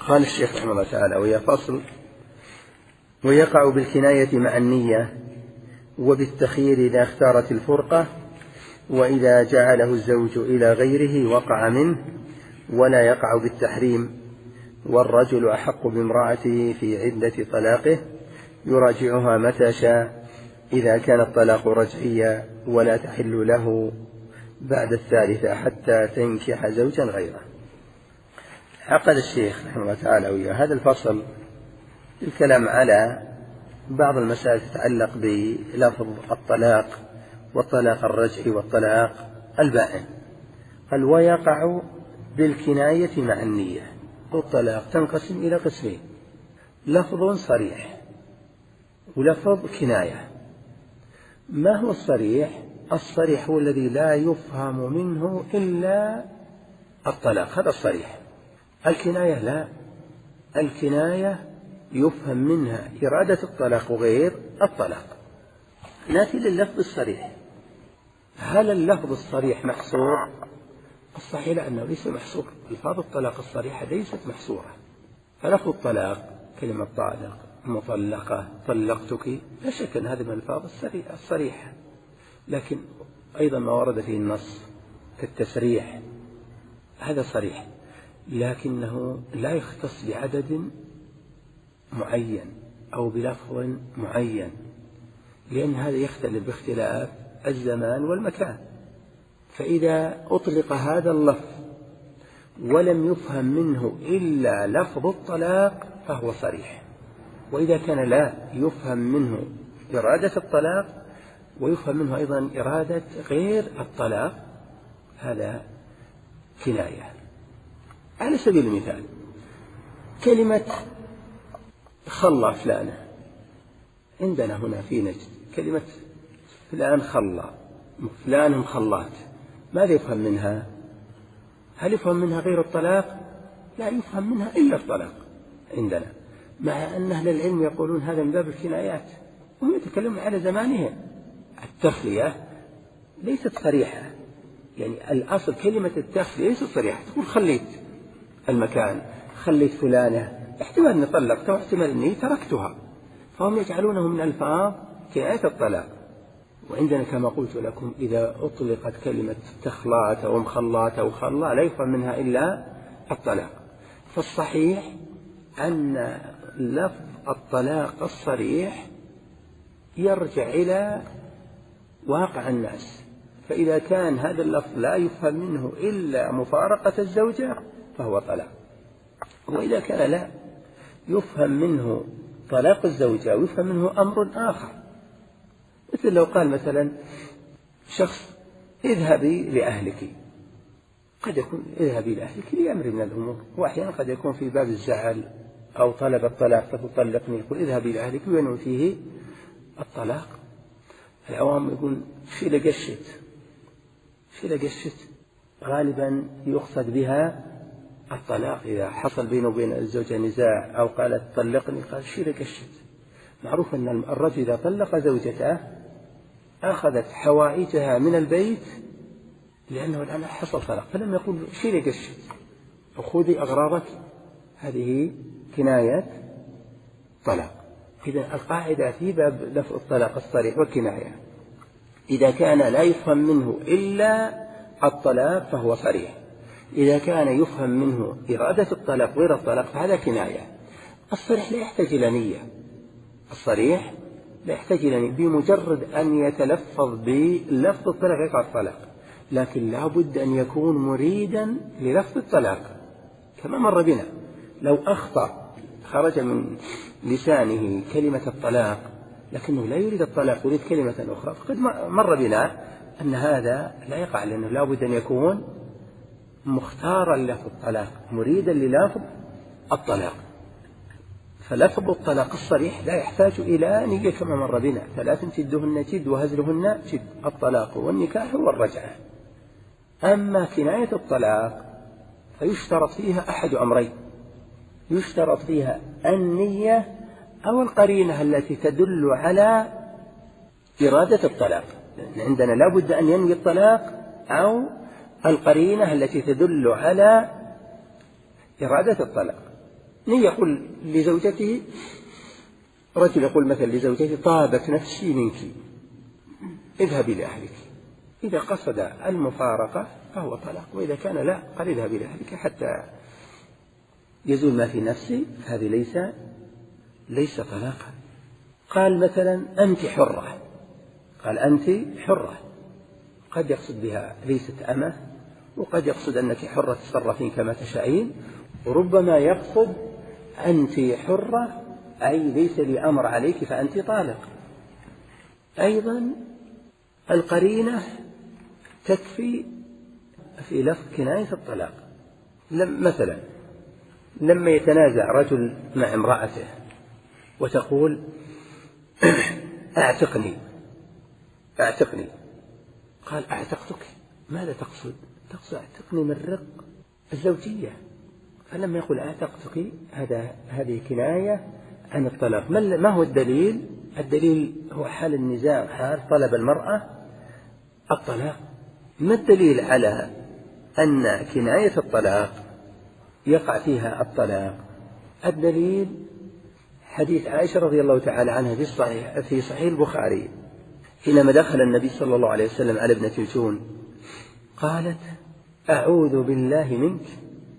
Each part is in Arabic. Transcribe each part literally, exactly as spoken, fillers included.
قال الشيخ رحمه الله تعالى: وهي فصل: ويقع بالكناية مع النية وبالتخيير إذا اختارت الفرقة، وإذا جعله الزوج إلى غيره وقع منه، ولا يقع بالتحريم. والرجل أحق بامرأته في عدة طلاقه، يراجعها متى شاء إذا كان الطلاق رجعيا، ولا تحل له بعد الثالثة حتى تنكح زوجا غيره. عقد الشيخ رحمه الله تعالى وياه هذا الفصل الكلام على بعض المسائل تتعلق بلفظ الطلاق والطلاق الرجعي والطلاق البائن. قال: ويقع بالكناية مع النية. الطلاق تنقسم إلى قسمين: لفظ صريح ولفظ كناية. ما هو الصريح؟ الصريح هو الذي لا يفهم منه إلا الطلاق، هذا الصريح. الكناية لا، الكناية يفهم منها إرادة الطلاق وغير الطلاق. نأتي لللفظ الصريح. هل اللفظ الصريح محصور؟ الصحيح لأنه ليس محصور. ألفاظ الطلاق الصريحة ليست محصورة. فلفظ الطلاق كلمة طالق، مطلقة، طلقتك، لا شك أن هذه من الألفاظ الصريحة، لكن أيضا ما ورد فيه النص كالتسريح هذا صريح، لكنه لا يختص بعدد معين أو بلفظ معين، لأن هذا يختلف باختلاف الزمان والمكان. فإذا أطلق هذا اللفظ ولم يفهم منه إلا لفظ الطلاق فهو صريح، وإذا كان لا يفهم منه إرادة الطلاق ويفهم منه أيضا إرادة غير الطلاق هذا كناية. على سبيل المثال كلمة خلى فلانة عندنا هنا في نجد، كلمة فلان خلى، فلان خلات، ماذا يفهم منها؟ هل يفهم منها غير الطلاق؟ لا يفهم منها إلا الطلاق عندنا، مع أن أهل العلم يقولون هذا من باب الكنايات، وهم يتكلمون على زمانهم. التخلية ليست صريحة، يعني الأصل كلمة التخلية ليست صريحة، تقول خليت المكان، خليت فلانة، احتمال أني طلقتها واحتمال أني تركتها، فهم يجعلونه من ألفاظ كناية الطلاق. وعندنا كما قلت لكم إذا أطلقت كلمة تخلات أو مخلات أو خلا لا يفهم منها إلا الطلاق. فالصحيح أن لفظ الطلاق الصريح يرجع إلى واقع الناس، فإذا كان هذا اللفظ لا يفهم منه إلا مفارقة الزوجة فهو طلاق، وإذا كان لا يفهم منه طلاق الزوجة ويفهم منه أمر آخر، مثل لو قال مثلا شخص اذهبي لأهلك، قد يكون اذهبي لأهلك لأمر من الأمور، وأحيانا قد يكون في باب الزعل أو طلب الطلاق فتطلقني، يقول اذهبي لأهلك وينوي فيه الطلاق. العوام يقول في لقشت في لقشت غالبا يقصد بها الطلاق، إذا حصل بينه وبين الزوجة نزاع أو قالت طلقني قال في لقشت. معروف أن الرجل إذا طلق زوجته أخذت حوائجها من البيت لأنه الآن حصل طلاق، فلم يقول شيلي قشت أو خذي أغراضك، هذه كناية طلاق. إذن القاعدة في باب لفظ الطلاق الصريح والكناية إذا كان لا يفهم منه إلا الطلاق فهو صريح، إذا كان يفهم منه إرادة الطلاق غير الطلاق فهذا كناية. الصريح لا يحتاج إلى نية، الصريح لا يحتاج إلى نية، بمجرد أن يتلفظ بلفظ الطلاق يقع الطلاق، لكن لا بد أن يكون مريدا للفظ الطلاق. كما مر بنا لو أخطأ خرج من لسانه كلمة الطلاق لكنه لا يريد الطلاق يريد كلمة أخرى، فقد مر بنا أن هذا لا يقع، لأنه لا بد أن يكون مختارا للفظ الطلاق مريدا للفظ الطلاق. فلفظ الطلاق الصريح لا يحتاج إلى نية كما مر بنا، ثلاث جدهن جد وهزلهن جد: الطلاق والنكاح والرجعة. أما كناية الطلاق فيشترط فيها أحد أمرين: يشترط فيها النية أو القرينة التي تدل على إرادة الطلاق، عندنا لا بد أن ينوي الطلاق، أو القرينة التي تدل على إرادة الطلاق. من يقول لزوجته، رجل يقول مثلا لزوجته طابت نفسي منك اذهبي لأهلك، إذا قصد المفارقة فهو طلاق، وإذا كان لا قال اذهبي لأهلك حتى يزول ما في نفسي، هذه ليس ليس طلاقا. قال مثلا أنت حرة، قال أنت حرة، قد يقصد بها ليست أمة، وقد يقصد أنك حرة تصرفين كما تشاءين، وربما يقصد أنت حرة أي ليس لي أمر عليك فأنت طالق. أيضا القرينة تكفي في لفظ كناية الطلاق. لم مثلا لما يتنازع رجل مع امرأته وتقول أعتقني أعتقني، قال أعتقتك، ماذا تقصد؟ تقصد أعتقني من رق الزوجية، فلما يقول أعتقتك هذا هذه كناية عن الطلاق. ما هو الدليل؟ الدليل هو حال النزاع، حال طلب المرأة الطلاق. ما الدليل على أن كناية الطلاق يقع فيها الطلاق؟ الدليل حديث عائشة رضي الله تعالى عنها في صحيح في صحيح البخاري، حينما دخل النبي صلى الله عليه وسلم على ابنة جلشون قالت أعوذ بالله منك،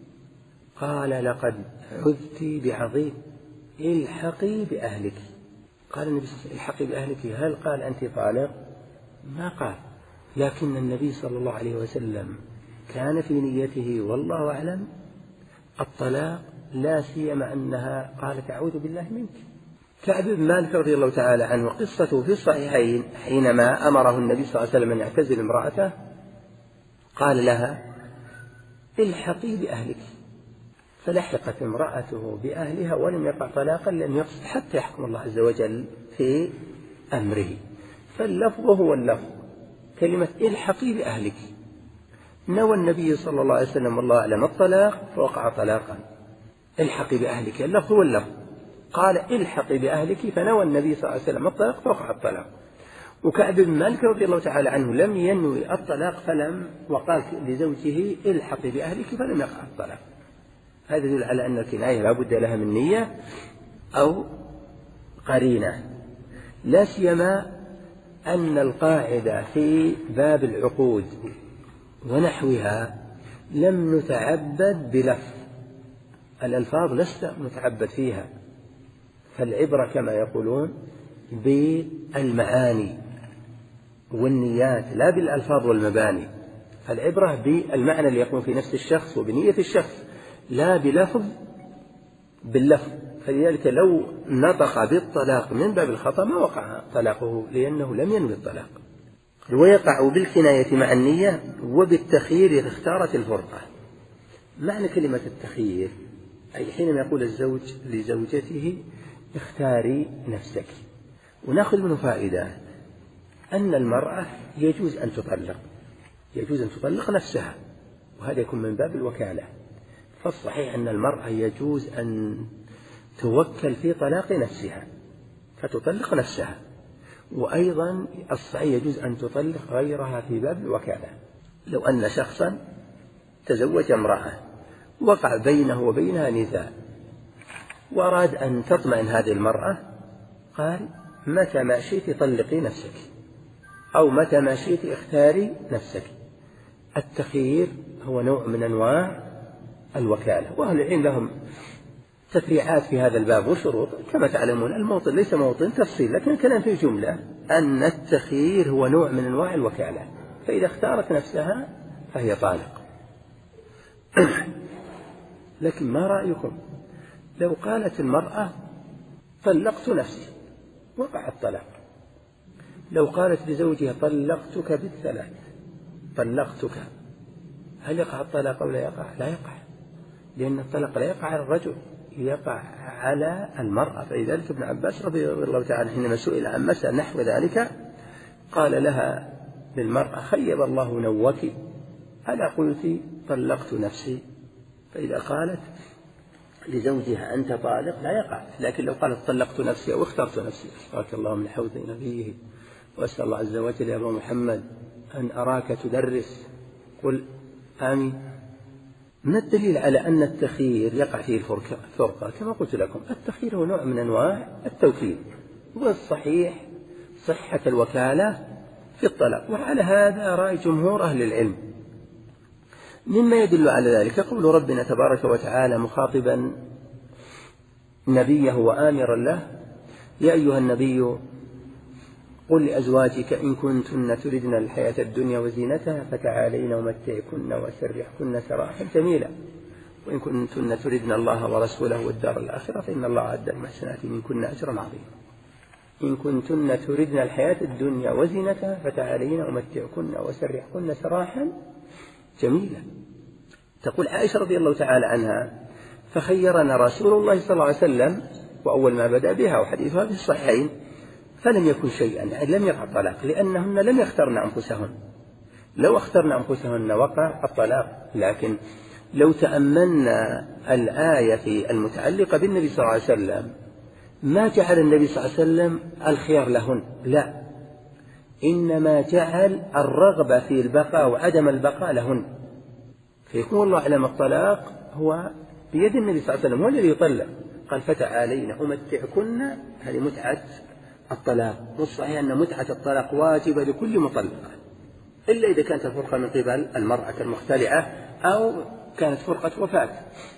قال لقد عذت بعظيم الحقي بأهلك. قال النبي صلى الله عليه وسلم الحقي بأهلك، هل قال أنت طالق؟ ما قال، لكن النبي صلى الله عليه وسلم كان في نيته والله أعلم الطلاق، لا سيما أنها قالت أعوذ بالله منك. كعب بن مالك رضي الله تعالى عنه قصته في الصحيحين، حينما أمره النبي صلى الله عليه وسلم أن يعتزل امرأته قال لها الحقي بأهلك، فلحقت امرأته بأهلها ولم يقع طلاقا، لم يقصد حتى يحكم الله عز وجل في أمره. فاللفظ هو اللفظ، كلمة الحقي بأهلك، نوى النبي صلى الله عليه وسلم والله أعلم الطلاق فوقع طلاقا. الحقي بأهلك اللفظ هو اللفظ، قال الحقي بأهلك فنوى النبي صلى الله عليه وسلم الطلاق فوقع الطلاق. وكعب بن مالك رضي الله تعالى عنه لم ينوي الطلاق فلم وقال لزوجه الحقي بأهلك فلم يقع الطلاق. هذا يدل على أن الكناية لا بد لها من نية أو قرينة، لا سيما أن القاعدة في باب العقود ونحوها لم نتعبد بلفظ، الألفاظ لست نتعبد فيها، فالعبرة كما يقولون بالمعاني والنيات لا بالألفاظ والمباني. فالعبرة بالمعنى اللي يكون في نفس الشخص وبنية الشخص لا بلفظ باللفظ. فلذلك لو نطق بالطلاق من باب الخطأ ما وقع طلاقه لأنه لم ينوي الطلاق. ويقع بالكناية مع النية وبالتخيير إذا اختارت الفرقة. معنى كلمة التخيير أي حينما يقول الزوج لزوجته اختاري نفسك. ونأخذ منه فائدة أن المرأة يجوز أن تطلق يجوز أن تطلق نفسها، وهذا يكون من باب الوكالة. فالصحيح أن المرأة يجوز أن توكل في طلاق نفسها فتطلق نفسها، وأيضا الصحيح يجوز أن تطلق غيرها في باب الوكالة. لو أن شخصا تزوج امرأة وقع بينه وبينها نزاع وأراد أن تطمئن هذه المرأة، قال متى ما شئت طلقي نفسك أو متى ما شئت اختاري نفسك. التخيير هو نوع من أنواع الوكالة، وأهل العلم لهم تفريعات في هذا الباب وشروط كما تعلمون. الموطن ليس موطن تفصيل، لكن الكلام في جملة أن التخيير هو نوع من أنواع الوكالة، فإذا اختارت نفسها فهي طالق. لكن ما رأيكم لو قالت المرأة طلقت نفسي وقع الطلاق؟ لو قالت لزوجها طلقتك بالثلاث طلقتك، هل يقع الطلاق أو لا يقع؟ لا يقع، لأن الطلاق لا يقع على الرجل، يقع على المرأة. فلذلك ابن عباس رضي الله تعالى حينما سئل عن مسألة نحو ذلك قال لها للمرأة خيب الله نوك ألا قلت طلقت نفسي؟ فإذا قالت لزوجها أنت طالق لا يقع. لكن لو قالت طلقت نفسي أو اخترت نفسي، أشفاك الله من حوض نبيه وأسأل الله عز وجل يا أبا محمد أن أراك تدرس، قل آمين. ما الدليل على أن التخيير يقع فيه الفرقة؟ كما قلت لكم التخيير هو نوع من أنواع التوكيل، والصحيح صحة الوكالة في الطلاق، وعلى هذا رأي جمهور أهل العلم. مما يدل على ذلك قول ربنا تبارك وتعالى مخاطبا نبيه وآمرا له: يا أيها النبي قل لأزواجك إن كنتن تردن الحياة الدنيا وزينتها فتعالين أمتعكن وأسرحكن سراحا جميلا، وإن كنتن تردن الله ورسوله والدار الآخرة فإن الله أعد للمحسنات منكن أجرا عظيما. إن كنتن تردن الحياة الدنيا وزينتها فتعالين أمتعكن وأسرحكن سراحا جميلا. تقول عائشة رضي الله تعالى عنها: فخيرنا رسول الله صلى الله عليه وسلم، وأول ما بدأ بها وحديثها في الصحيحين، فلم يكن شيئا، يعني لم يقع الطلاق، لأنهن لم يخترن أنفسهن. لو اخترن أنفسهن وقع الطلاق. لكن لو تأملنا الآية المتعلقة بالنبي صلى الله عليه وسلم ما جعل النبي صلى الله عليه وسلم الخيار لهن، لا، إنما جعل الرغبة في البقاء وعدم البقاء لهن. فيكون الله أعلم الطلاق هو بيد النبي صلى الله عليه وسلم، هو الذي يطلق. قال: فتعالين أمتعكن، هذه متعة الطلاق. والصحيح أن متعة الطلاق واجبة لكل مطلقة، إلا إذا كانت الفرقة من قبل المرأة المختلعة أو كانت فرقة وفاة.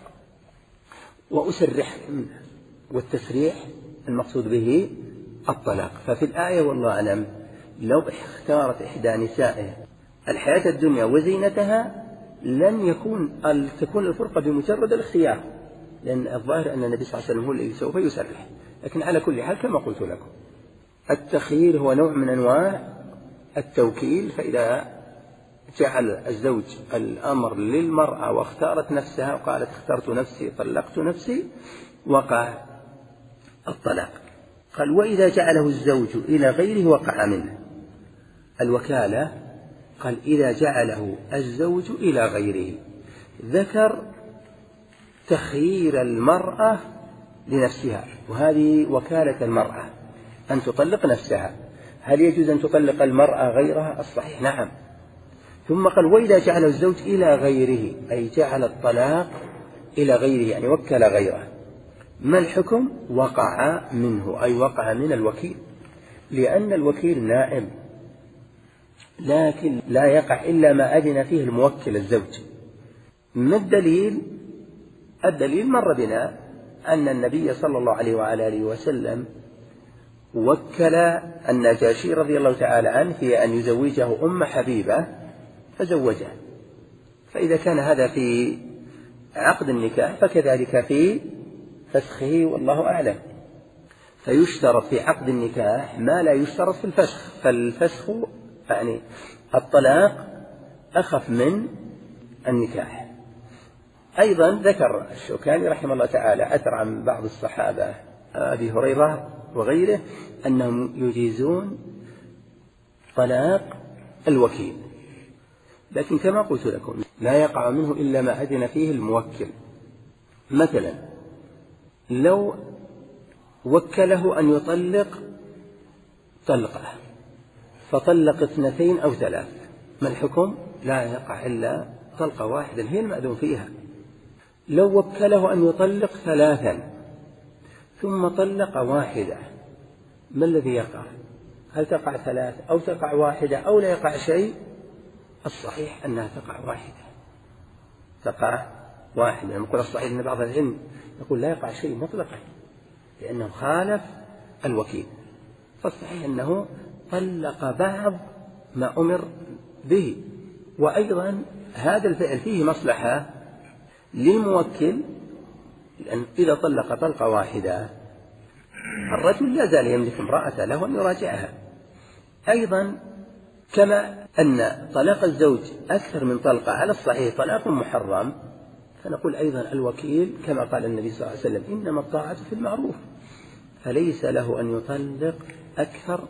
وأسرحكن، والتسريح المقصود به الطلاق. ففي الآية والله أعلم لو اختارت إحدى نسائه الحياة الدنيا وزينتها لن يكون تكون الفرقة بمجرد الاختيار، لأن الظاهر أن النبي صلى الله عليه وسلم هو الذي سوف يسرح. لكن على كل حال كما قلت لكم التخيير هو نوع من أنواع التوكيل. فإذا جعل الزوج الأمر للمرأة واختارت نفسها وقالت: اخترت نفسي طلقت نفسي، وقع الطلاق. قال: وإذا جعله الزوج إلى غيره وقع منه. الوكالة قال: إذا جعله الزوج إلى غيره، ذكر تخيير المرأة لنفسها، وهذه وكالة المرأة أن تطلق نفسها. هل يجوز أن تطلق المرأة غيرها؟ الصحيح نعم. ثم قال: وإذا جعله الزوج إلى غيره، أي جعل الطلاق إلى غيره، يعني وكل غيره. ما الحكم؟ وقع منه، أي وقع من الوكيل، لأن الوكيل نائب، لكن لا يقع إلا ما أذن فيه الموكل الزوج. ما الدليل؟ الدليل مر بنا أن النبي صلى الله عليه وعلى آله وسلم وكل النجاشي رضي الله تعالى عنه في أن يزوجه أم حبيبة فزوجه. فإذا كان هذا في عقد النكاح فكذلك في فسخه، والله أعلم. فيشترط في عقد النكاح ما لا يشترط في الفسخ، فالفسخ يعني الطلاق أخف من النكاح. أيضا ذكر الشوكاني رحمه الله تعالى أثر عن بعض الصحابة أبي هريرة وغيره أنهم يجيزون طلاق الوكيل، لكن كما قلت لكم لا يقع منه إلا ما أذن فيه الموكل. مثلا لو وكله أن يطلق طلقة فطلق اثنتين أو ثلاث، ما الحكم؟ لا يقع إلا طلقة واحدة هي المأذون فيها. لو وكله أن يطلق ثلاثا ثم طلق واحدة، ما الذي يقع؟ هل تقع ثلاث أو تقع واحدة أو لا يقع شيء؟ الصحيح أنها تقع واحدة، تقع واحدة. نقول الصحيح أن بعض العلم يقول لا يقع شيء مطلقا لأنه خالف الوكيل، فالصحيح أنه طلق بعض ما أمر به. وأيضا هذا الفعل فيه مصلحة للموكل، لأن إذا طلق طلقة واحدة الرجل لا زال يملك امرأته له أن يراجعها. أيضا كما أن طلاق الزوج أكثر من طلقة على الصحيح طلاق محرم، فنقول أيضا الوكيل كما قال النبي صلى الله عليه وسلم إنما الطاعة في المعروف، فليس له أن يطلق أكثر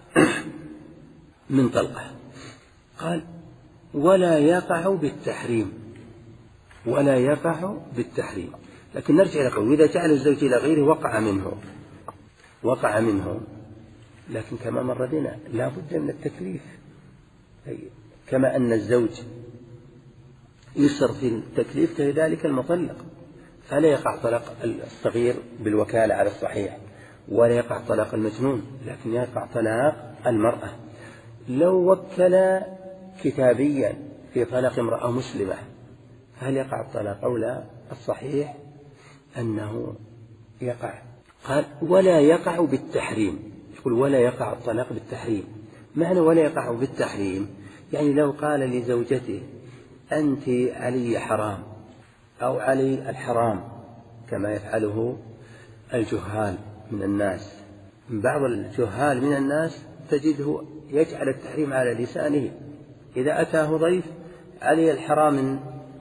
من طلقة. قال: ولا يقع بالتحريم، ولا يقع بالتحريم. لكن نرجع إلى قوله: إذا جعل الزوج إلى غيره وقع منه، وقع منه. لكن كما مر بنا لا بد من التكليف، كما أن الزوج يسر في التكليف كذلك المطلق، فلا يقع طلاق الصغير بالوكالة على الصحيح، ولا يقع طلاق المجنون، لكن يقع طلاق المرأة. لو وكل كتابيا في طلاق امرأة مسلمة هل يقع الطلاق أو لا؟ الصحيح أنه يقع. قال ولا يقع بالتحريم، يقول ولا يقع الطلاق بالتحريم. معنى ولا يقع بالتحريم يعني لو قال لزوجته أنت علي حرام أو علي الحرام كما يفعله الجهال من الناس. بعض الجهال من الناس تجده يجعل التحريم على لسانه، إذا أتاه ضيف علي الحرام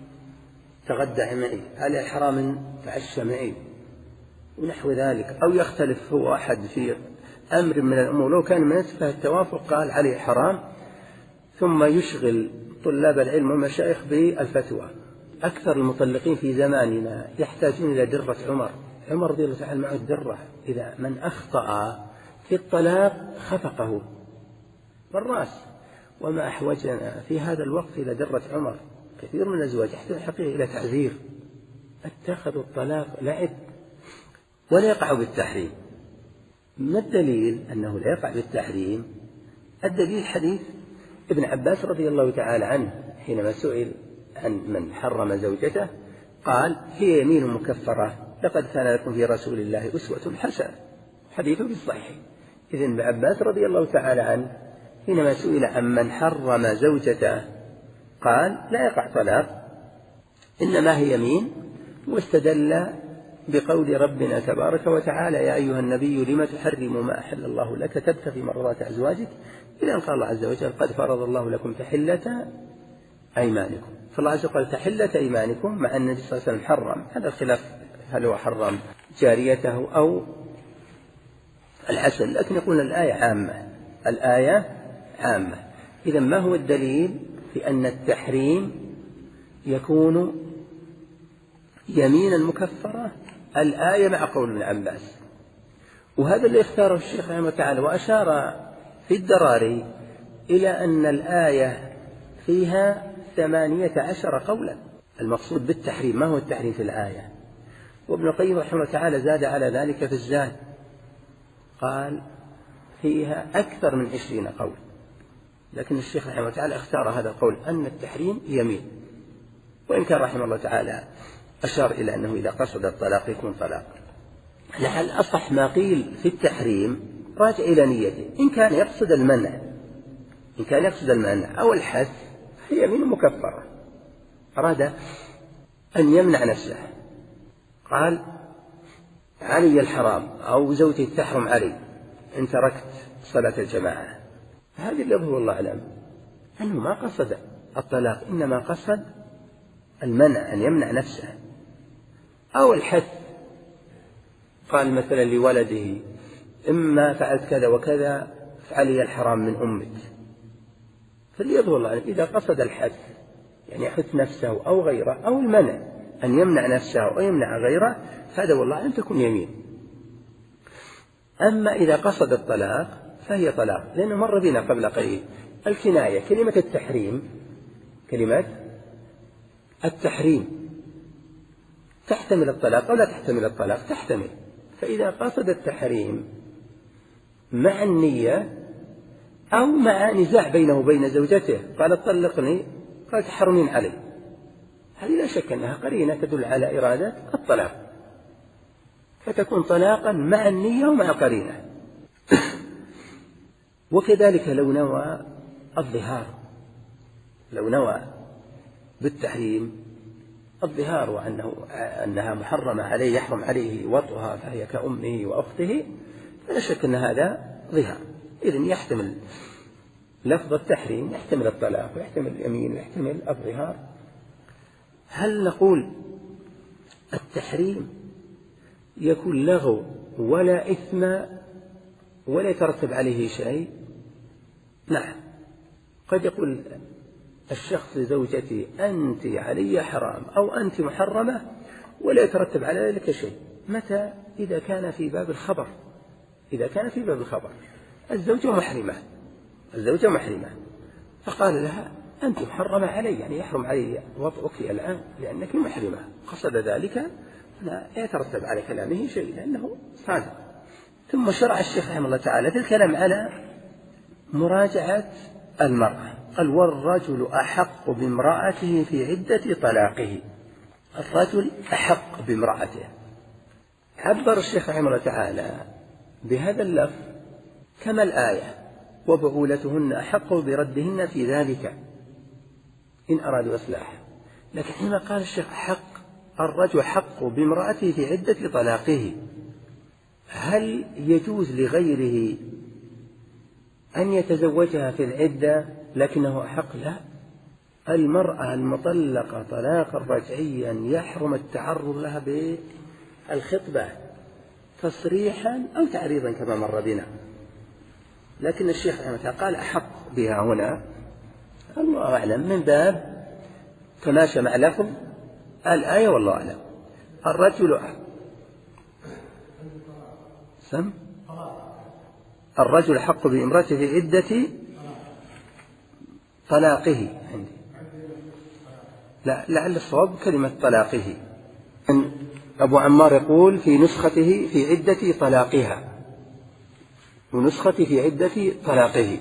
تغدى معي، علي الحرام تعشى معي ونحو ذلك، أو يختلف هو أحد في أمر من الأمور لو كان من يتفه التوافق قال عليه حرام، ثم يشغل طلاب العلم والمشايخ بالفتوى. أكثر المطلقين في زماننا يحتاجون إلى درة عمر. عمر رضي الله تعالى معه الدرة، إذا من أخطأ في الطلاق خفقه بالرأس. وما أحوجنا في هذا الوقت إلى درة عمر. كثير من الأزواج يحتاج حقيقة إلى تعذير، اتخذوا الطلاق لعب. ولا يقع بالتحريم. ما الدليل أنه لا يقع بالتحريم؟ الدليل حديث ابن عباس رضي الله تعالى عنه حينما سئل عن من حرم زوجته قال هي يمين مكفرة لقد كان لكم في رسول الله أسوة حسنة، حديث في الصحيح. إذن ابن عباس رضي الله تعالى عنه حينما سئل عن من حرم زوجته قال لا يقع طلاق إنما هي يمين، واستدل بقول ربنا تبارك وتعالى يا أيها النبي لم تحرم ما أحل الله لك تبتغي مرضات أزواجك، إذا قال الله عز وجل قد فرض الله لكم تحلة أيمانكم. فالله عز وجل تحلة أيمانكم مع أن النبي صلى الله عليه وسلم حرم، هذا الخلاف هل هو حرم جاريته أو العسل، لكن يقول الآية عامة، الآية عامة. إذا ما هو الدليل في أن التحريم يكون يمينا مكفرة؟ الآية مع قول ابن عباس، وهذا اللي اختاره الشيخ رحمه الله تعالى. وأشار في الدراري إلى أن الآية فيها ثمانية عشر قولا. المقصود بالتحريم ما هو التحريم في الآية؟ وابن القيم رحمه الله تعالى زاد على ذلك في الزاد، قال فيها أكثر من عشرين قول، لكن الشيخ رحمه الله تعالى اختار هذا القول أن التحريم يمين، وإن كان رحمه الله تعالى أشار إلى أنه إذا قصد الطلاق يكون طلاق. لعل أصح ما قيل في التحريم راجع إلى نيته، إن كان يقصد المنع إن كان يقصد المنع أو الحث هي يمين مكفرة، أراد أن يمنع نفسه قال علي الحرام أو زوجتي تحرم علي إن تركت صلاة الجماعة، هذه اللي هو الله أعلم أنه ما قصد الطلاق، إنما قصد المنع أن يمنع نفسه أو الحث. قال مثلا لولده إما فعلت كذا وكذا فعلي الحرام من أمك، فليظهر الله إذا قصد الحث يعني يحث نفسه أو غيره أو المنع أن يمنع نفسه أو يمنع غيره، هذا والله أن تكون يمين. أما إذا قصد الطلاق فهي طلاق، لأنه مر بنا قبل قليل الكناية كلمة التحريم كلمة التحريم تحتمل الطلاق أو لا تحتمل الطلاق؟ تحتمل. فإذا قصد التحريم مع النية أو مع نزاع بينه وبين زوجته قال طلقني قال تحرمين علي، هذه لا شك أنها قرينة تدل على إرادة الطلاق، فتكون طلاقا مع النية ومع قرينة. وكذلك لو نوى الظهار، لو نوى بالتحريم الظهار وأنه أنها محرمة عليه يحرم عليه وطئها فهي كأمه وأخته، فلا شك أن هذا ظهار. إذن يحتمل لفظ التحريم يحتمل الطلاق ويحتمل اليمين ويحتمل الظهار. هل نقول التحريم يكون لغو ولا إثم ولا يترتب عليه شيء؟ نعم، قد يقول الشخص لزوجتي أنت علي حرام أو أنت محرمة ولا يترتب على ذلك شيء. متى؟ إذا كان في باب الخبر، إذا كان في باب الخبر الزوجة محرمة الزوجة محرمة فقال لها أنت محرمة علي، يعني يحرم علي وطئك الآن لأنك محرمة، قصد ذلك لا يترتب على كلامه شيء لأنه صادق. ثم شرع الشيخ رحمه الله تعالى في الكلام على مراجعة المرأة، قال والرجل أحق بامرأته في عدة طلاقه. الرجل أحق بامرأته، عبر الشيخ رحمه الله تعالى بهذا اللفظ كما الآية وبعولتهن أحق بردهن في ذلك إن أرادوا إصلاحا، لكن حينما قال الشيخ أحق الرجل حق بامرأته في عدة طلاقه، هل يجوز لغيره أن يتزوجها في العدة لكنه أحق؟ لا، المرأة المطلقة طلاقا رجعيا يحرم التعرض لها بالخطبة تصريحا أو تعريضا كما مر بنا، لكن الشيخ رحمه الله قال أحق بها هنا الله أعلم من باب تماشى مع لفظ الآية والله أعلم. الرجل سم الرجل حق بامرأته في عدة طلاقه، عندي لا لعل الصواب كلمة طلاقه. أبو عمار يقول في نسخته في عدة طلاقها، ونسختي في عدة طلاقه.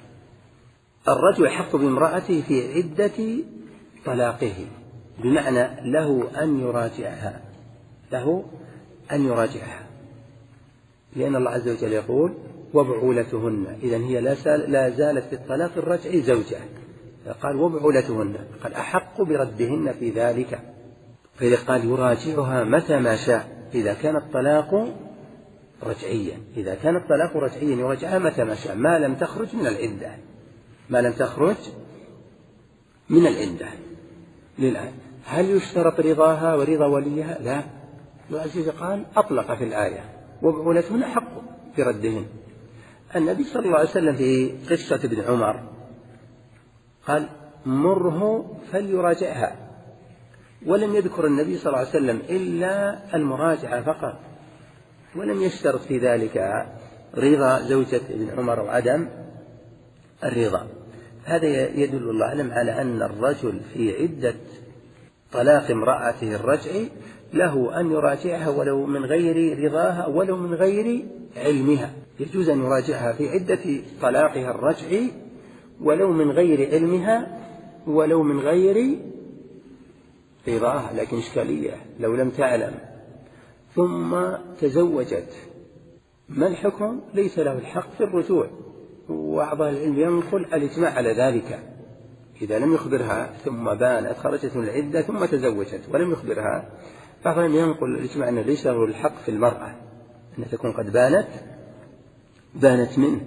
الرجل حق بامرأته في عدة طلاقه بمعنى له أن يراجعها، له أن يراجعها، لأن الله عز وجل يقول وبعولتهن، إذن هي لا زالت في الطلاق الرجعي زوجة، قال وبعولتهن، قال أحق بردهن في ذلك، فإذا قال يراجعها متى ما شاء إذا كان الطلاق رجعيا، إذا كان الطلاق رجعيا يراجعها متى ما شاء ما لم تخرج من العدة، ما لم تخرج من العدة. للآن هل يشترط رضاها ورضا وليها؟ لا، العزيز قال أطلق في الآية وبعولتهن حق بردهن. النبي صلى الله عليه وسلم في قصة ابن عمر قال مره فليراجعها، ولم يذكر النبي صلى الله عليه وسلم إلا المراجعة فقط، ولم يشترط في ذلك رضا زوجة ابن عمر وعدم الرضا. هذا يدل الله أعلم على أن الرجل في عدة طلاق امرأته الرجعي له أن يراجعها ولو من غير رضاها ولو من غير علمها، يجوز أن يراجعها في عدة طلاقها الرجعي ولو من غير علمها ولو من غير رضاها، لكن إشكالية لو لم تعلم ثم تزوجت ما الحكم؟ ليس له الحق في الرجوع، وبعض العلم ينقل الإجماع على ذلك، إذا لم يخبرها ثم بانت خرجت من العدة ثم تزوجت ولم يخبرها، بعض العلم ينقل الإجماع أنه ليس له الحق في المرأة أن تكون قد بانت بانت منه.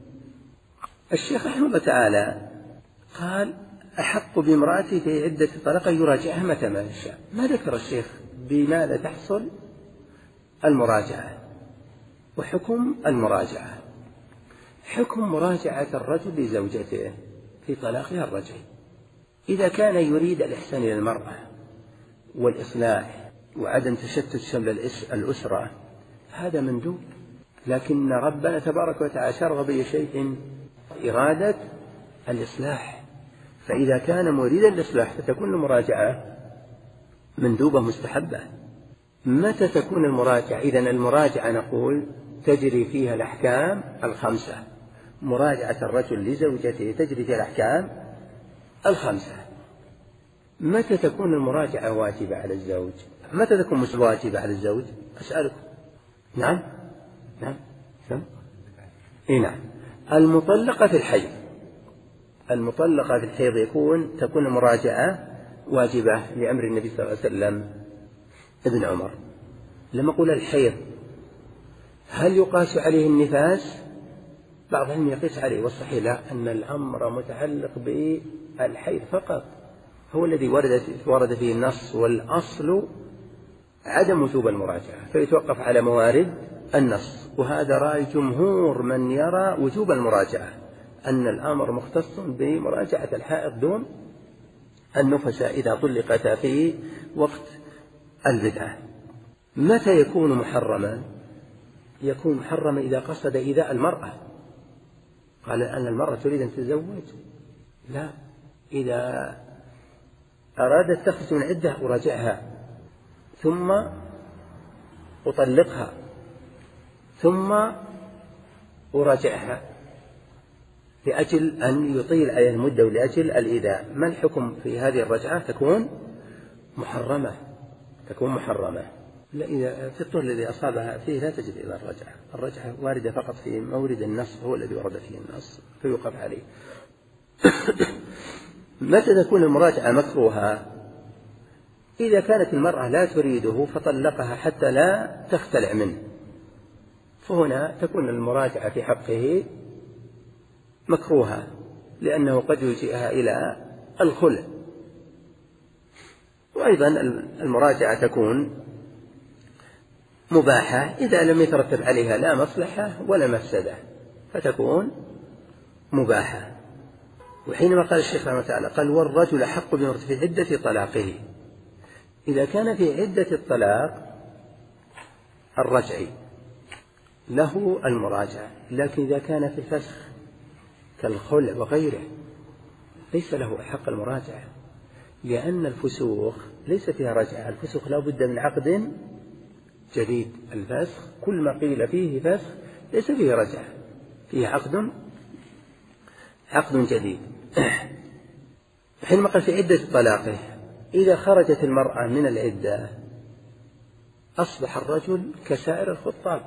الشيخ رحمه الله تعالى قال أحق بامرأته في عدة طلاق يراجعها متى ما يشاء، ما ذكر الشيخ بماذا تحصل المراجعة وحكم المراجعة. حكم مراجعة الرجل لزوجته في طلاقها الرجعي إذا كان يريد الإحسان إلى المرأة والإصلاح وعدم تشتت شمل الأسرة هذا مندوب، لكن ربنا تبارك وتعالى شرع بشيء إرادة الإصلاح، فإذا كان مريدا للإصلاح فتكون المراجعة مندوبة مستحبة. متى تكون المراجعة؟ إذن المراجعة نقول تجري فيها الأحكام الخمسة، مراجعة الرجل لزوجته تجري فيها الأحكام الخمسة. متى تكون المراجعة واجبة على الزوج؟ متى تكون مش واجبة على الزوج؟ أسألكم. نعم نعم نعم إيه نعم المطلقة في الحيض، المطلقة في الحيض يكون تكون المراجعة واجبة لأمر النبي صلى الله عليه وسلم ابن عمر. لما قول الحيض هل يقاس عليه النفاس؟ بعض العلم يقيس عليه، والصحيح لا، أن الأمر متعلق بالحيض فقط، هو الذي ورد ورد فيه النص، والأصل عدم وجوب المراجعة، فيتوقف على موارد النص، وهذا رأي جمهور من يرى وجوب المراجعة، أن الأمر مختص بمراجعة الحائض دون النفساء إذا طلقتا في وقت البدعة. متى يكون محرما؟ يكون محرما إذا قصد إيذاء المرأة، قال أن المرأة تريد أن تتزوج، لا، إذا أرادت تخرج من عدة أراجعها ثم أطلقها ثم أراجعها لأجل أن يطيل عليها المدة ولأجل الإيذاء. ما الحكم في هذه الرجعة؟ تكون محرمة تكون محرمة لا إذا في الطول الذي أصابها فيه لا تجد إلى الرجعة. الرجعة واردة فقط في مورد النص، هو الذي ورد فيه النص فيوقف عليه. متى تكون المراجعة مكروهة؟ إذا كانت المرأة لا تريده فطلقها حتى لا تختلع منه، فهنا تكون المراجعة في حقه مكروهة، لأنه قد يلجئها إلى الخلع. وأيضا المراجعة تكون مباحة إذا لم يترتب عليها لا مصلحة ولا مفسدة، فتكون مباحة. وحينما قال الشيخ رحمه الله تعالى قال والرجل حق بمرأة في عدة طلاقه، إذا كان في عدة الطلاق الرجعي له المراجعة، لكن إذا كان في الفسخ كالخلع وغيره ليس له حق المراجعة، لأن الفسوخ ليس فيها رجعة. الفسوخ لا بد من عقد جديد. الفسخ كل ما قيل فيه فسخ ليس فيه رجعة، فيه عقد عقد جديد. حينما قال في عدة طلاقه، إذا خرجت المرأة من العدة أصبح الرجل كسائر الخطاب،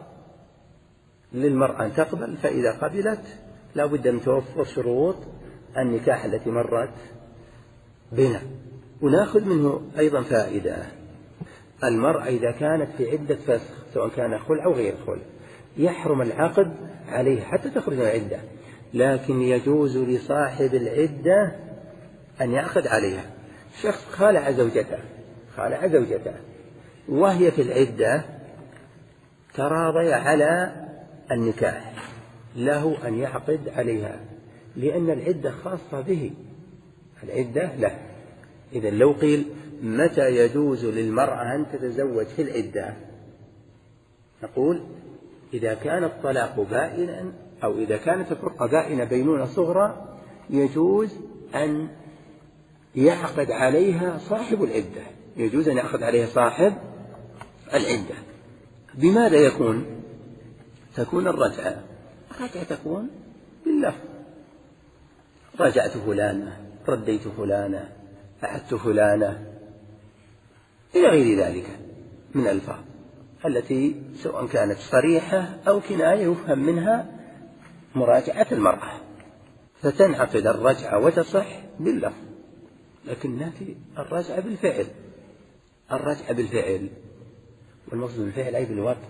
للمرأة أن تقبل، فإذا قبلت لا بد من توفر شروط النكاح التي مرت بنا. ونأخذ منه أيضا فائدة، المرأة إذا كانت في عدة فسخ سواء كان خلع أو غير خلع يحرم العقد عليها حتى تخرج من العدة، لكن يجوز لصاحب العدة أن يعقد عليها. شخص خالع زوجته خالع زوجته وهي في العدة تراضي على النكاح، له أن يعقد عليها، لأن العدة خاصة به، العدة له. إذا لو قيل متى يجوز للمرأة أن تتزوج في العدة، نقول إذا كان الطلاق بائنا أو إذا كانت الفرقة بائنة بينونة صغرى يجوز أن يعقد عليها صاحب العدة، يجوز أن يعقد عليها صاحب العدة. بماذا يكون؟ تكون الرجعة الرجعة تكون باللفظ، رجعت فلانة، رديت فلانة، أعدت فلانة، إلى غير ذلك من الألفاظ التي سواء كانت صريحة أو كناية يفهم منها مراجعة المرأة، فتنعقد الرجعة وتصح باللفظ. لكن نأتي الرجعة بالفعل، الرجعة بالفعل، والمقصود بالفعل أي بالوطء.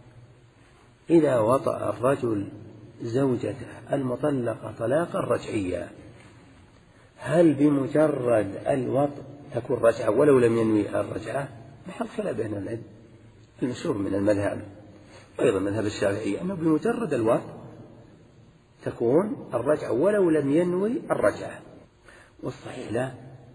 إذا وطأ الرجل زوجته المطلقة طلاقا رجعيا، هل بمجرد الوطء تكون رجعة ولو لم ينوي الرجعة؟ محل خلاف بين العلم. المشهور من المذهب أيضا مذهب الشافعي أنه بمجرد الوطء تكون الرجعة ولو لم ينوي الرجعة. والصحيح لا،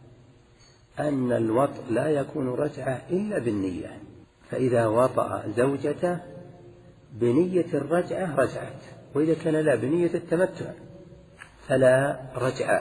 أن الوطء لا يكون رجعة إلا بالنية، فإذا وطأ زوجته بنية الرجعة رجعت، وإذا كان لا بنية التمتع فلا رجعة.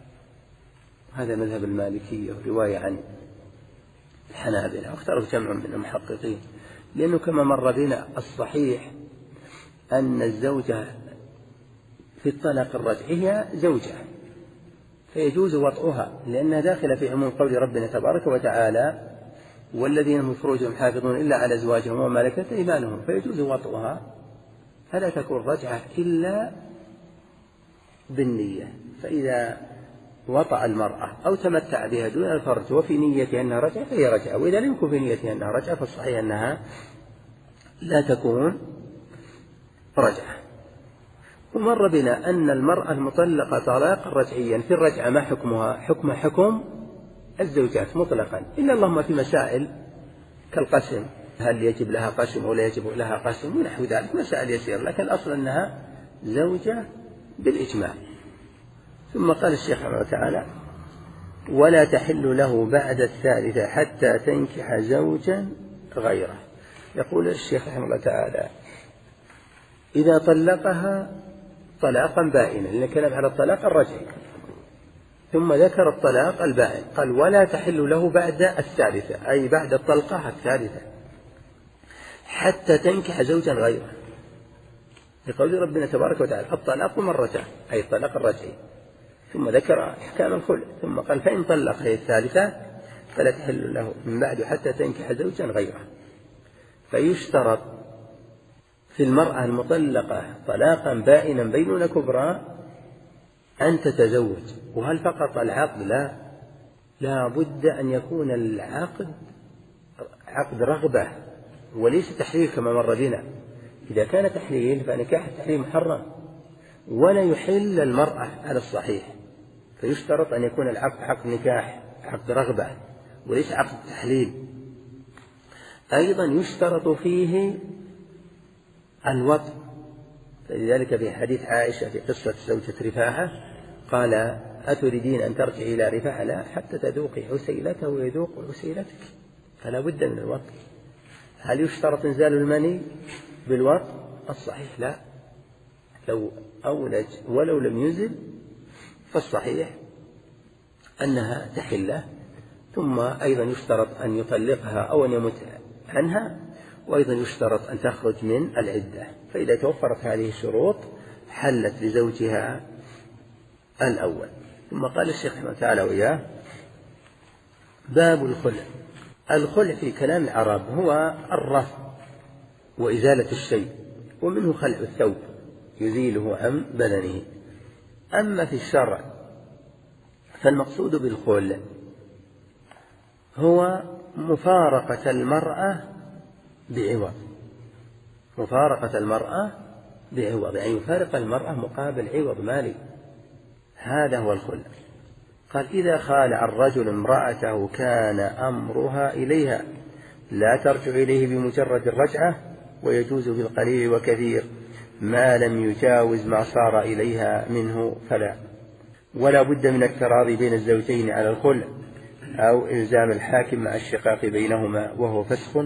هذا مذهب المالكية رواية عن الحنابلة، واختاره جمع من المحققين، لأنه كما مر بنا الصحيح أن الزوجة في الطلاق الرجعي هي زوجة فيجوز وطئها، لأنها داخلة في عموم قول ربنا تبارك وتعالى والذين هم فروجهم حافظون إلا على أزواجهم وما ملكت أيمانهم، فيجوز وطئها، فلا تكون رجعة إلا بالنية. فإذا وطأ المرأة أو تمتع بها دون الفرج وفي نيتها أنها رجعة فهي رجعة، وإذا لم يكن في نيتها أنها رجعة فالصحيح أنها لا تكون رجعة. ومر بنا أن المرأة المطلقة طلاقا رجعيا في الرجعة ما حكمها؟ حكم حكم الزوجات مطلقا، إلا اللهم في مسائل كالقسم، هل يجب لها قسم ولا يجب لها قسم ونحو ذلك، مسائل يسير، لكن الأصل أنها زوجة بالإجماع. ثم قال الشيخ رحمه الله تعالى ولا تحل له بعد الثالثة حتى تنكح زوجا غيره. يقول الشيخ رحمه الله تعالى إذا طلقها طلاقا بائنا، لأن الكلام على الطلاق الرجعي، ثم ذكر الطلاق البائن، قال ولا تحل له بعد الثالثة، أي بعد الطلقة الثالثة، حتى تنكح زوجا غيره، لقول ربنا تبارك وتعالى الطلاق مرتان، أي الطلاق الرجعي، ثم ذكر أحكام الخلع، ثم قال فإن طلق هي الثالثة فلا تحل له من بعد حتى تنكح زوجا غيره. فيشترط في المرأة المطلقة طلاقا بائنا بينونة كبرى أن تتزوج. وهل فقط العقد؟ لا، لا بد أن يكون العقد عقد رغبة وليس تحليل كما مر بنا. إذا كان تحليل فنكاح التحليل محرم ولا يحل المرأة على الصحيح، فيشترط أن يكون العقد عقد نكاح، عقد رغبة وليس عقد تحليل. أيضا يشترط فيه الوطء، فلذلك في حديث عائشة في قصة زوجة رفاعة قال أتريدين أن ترجعي إلى رفاعة؟ لا، حتى تذوقي عسيلته ويذوق عسيلتك، فلا بد من الوطء. هل يشترط إنزال المني بالوطء؟ الصحيح لا، لو أولج ولو لم ينزل فالصحيح أنها تحله. ثم أيضا يشترط أن يطلقها أو أن يمت عنها، وأيضا يشترط أن تخرج من العدة. فإذا توفرت هذه الشروط حلت لزوجها الأول. ثم قال الشيخ رحمه الله تعالى وإياه: باب الخلع. الخلع في كلام العرب هو الرفع وإزالة الشيء، ومنه خلع الثوب يزيله عن بدنه. أما في الشرع فالمقصود بالخلع هو مفارقة المرأة بعوض، مفارقة المرأة بعوض، يعني يفارق المرأة مقابل عوض مالي، هذا هو الخلع. قال: إذا خالع الرجل امرأته كان أمرها إليها، لا ترجع إليه بمجرد الرجعة، ويجوز في القليل وكثير ما لم يجاوز ما صار إليها منه فلا. ولا بد من التراضي بين الزوجين على الخلع أو إلزام الحاكم مع الشقاق بينهما، وهو فسخ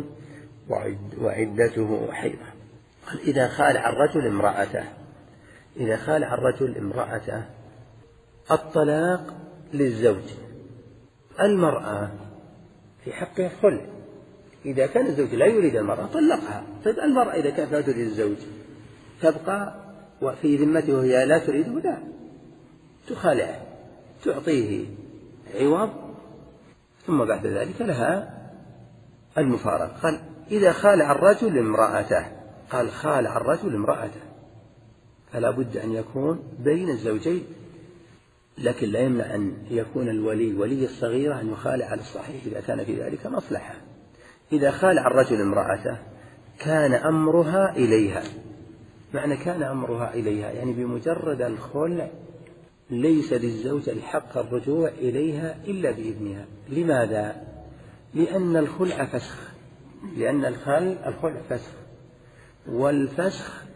وعدته حيضة. قال: إذا خالع الرجل امرأته، إذا خالع الرجل امرأته الطلاق للزوج. المرأة في حقها الخلع، إذا كان الزوج لا يريد المرأة طلقها. طيب المرأة إذا كانت لا تريد الزوج تبقى في ذمته وهي لا تريده؟ لا، تخالعه، تعطيه عوض، ثم بعد ذلك لها المفارقة. قال: إذا خالع الرجل امرأته، قال: خالع الرجل امرأته، فلا بد أن يكون بين الزوجين، لكن لا يمنع أن يكون الولي ولي الصغيرة أن يخالع على الصحيح إذا كان في ذلك مصلحة. إذا خالع الرجل امرأته كان أمرها إليها. معنى كان أمرها إليها يعني بمجرد الخلع ليس للزوج الحق الرجوع إليها إلا بإذنها. لماذا؟ لأن الخلع فسخ، لأن الخلع فسخ، والفسخ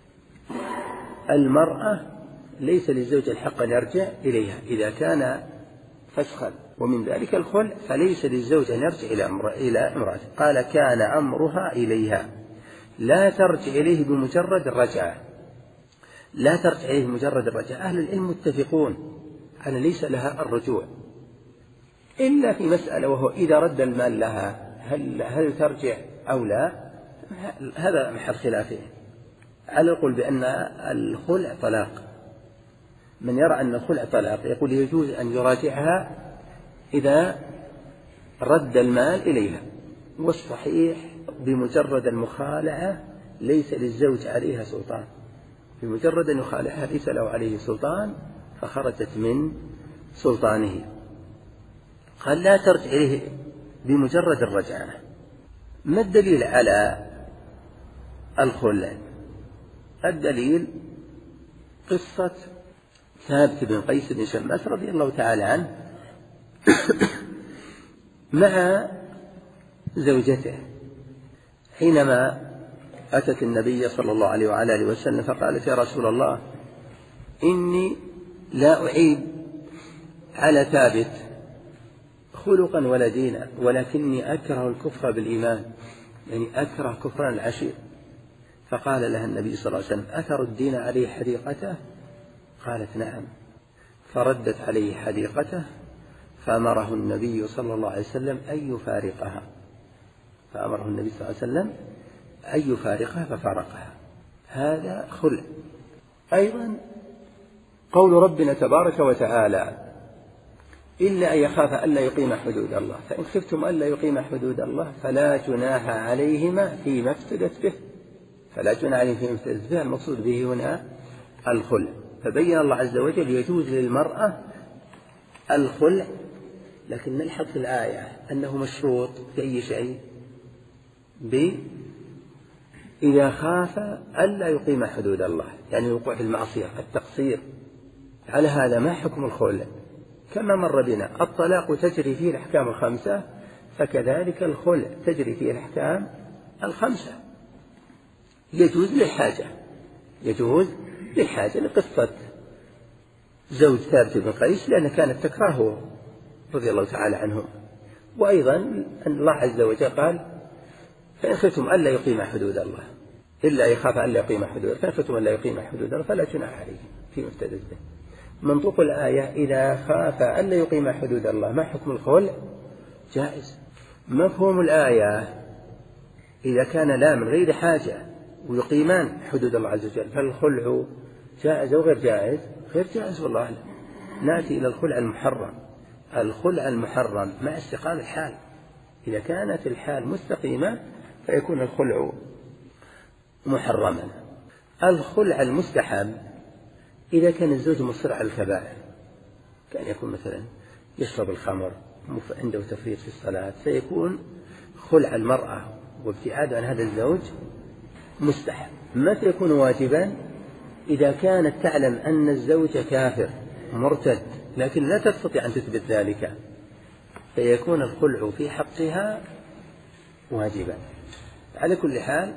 المرأة ليس للزوج الحق أن يرجع إليها إذا كان فسخا، ومن ذلك الخلع فليس للزوج أن يرجع إلى امرأته. قال: كان أمرها إليها، لا ترجع إليه بمجرد الرجعة، لا ترجع إليه بمجرد الرجعة. أهل العلم متفقون على ليس لها الرجوع إلا في مسألة، وهو إذا رد المال لها هل, هل ترجع أو لا، هذا محل خلافه. على القول بأن الخلع طلاق، من يرى أن الخلع طلاق يقول يجوز أن يراجعها إذا رد المال إليها، والصحيح بمجرد المخالعة ليس للزوج عليها سلطان، بمجرد أن يخالعها ليس له عليه سلطان، فخرجت من سلطانه. قال: لا ترجع إليه بمجرد الرجعة. ما الدليل على الخلع؟ الدليل قصة ثابت بن قيس بن شماس رضي الله تعالى عنه مع زوجته حينما أتت النبي صلى الله عليه وعلى آله وسلم فقالت: يا رسول الله، إني لا أعيب على ثابت خلقا ولا دينا، ولكني أكره الكفر بالإيمان، يعني أكره كفران العشير. فقال لها النبي صلى الله عليه وسلم: أثر الدين عليه حديقته؟ قالت: نعم. فردت عليه حديقته فأمره النبي صلى الله عليه وسلم أن يفارقها فأمره النبي صلى الله عليه وسلم أن يفارقها ففارقها. هذا خلع. أيضا قول ربنا تبارك وتعالى إلا أن يخاف ألا يقيم حدود الله، فإن خفتم ألا يقيم حدود الله فلا جناح عليهما فيما افتدت به. فلا جناح عليهما فيما افتدت به، المقصود به هنا الخلع. فبين الله عز وجل يجوز للمرأة الخلع، لكن نلحظ في الآية أنه مشروط في أي شيء ب إذا خاف ألا يقيم حدود الله، يعني الوقوع في المعصية، التقصير. على هذا ما حكم الخلع؟ كما مر بنا الطلاق تجري فيه الأحكام الخمسة، فكذلك الخلع تجري فيه الأحكام الخمسة. يجوز للحاجة، يجوز للحاجة لقصة زوج ثابت بن قيس لأنها كانت تكرهه رضي الله تعالى عنهم. وأيضا أن الله عز وجل قال فإن خفتم ألا يقيم حدود الله إلا يخاف ألا يقيم حدود فإن خفتم ألا يقيم حدود الله فلا جناح عليه فيما افتدت به. منطوق الآية إذا خاف ألا يقيم حدود الله، ما حكم الخلع؟ جائز. مفهوم الآية إذا كان لا من غير حاجة ويقيمان حدود الله عز وجل فالخلع جائز أو غير جائز؟ غير جائز والله أعلم. نأتي إلى الخلع المحرم. الخلع المحرم مع استقامة الحال، إذا كانت الحال مستقيمة فيكون الخلع محرما. الخلع المستحب إذا كان الزوج مصر على الكبائر، كان يكون مثلا يشرب الخمر، عنده تفريط في الصلاة، سيكون خلع المرأة وابتعاد عن هذا الزوج مستحب. متى يكون واجبا؟ إذا كانت تعلم أن الزوج كافر مرتد لكن لا تستطيع أن تثبت ذلك، فيكون الخلع في حقها واجبا. على كل حال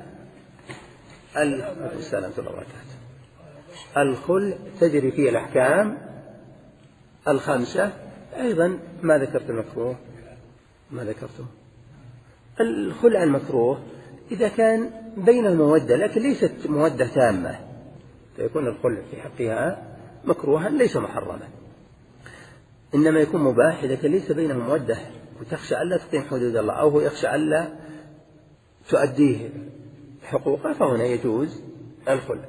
السلام عليكم وبركاته. الخلع تجري فيه الأحكام الخمسة. أيضا ما ذكرت المكروه، ما ذكرته الخلع المكروه إذا كان بينهم مودة لكن ليست مودة تامة، فيكون الخلع في حقها مكروها ليس محرما، إنما يكون مباح إذا كان ليس بينهم مودة وتخشى ألا تقيم حدود الله أو هو يخشى ألا تؤديه حقوقه، فهنا يجوز الخلع.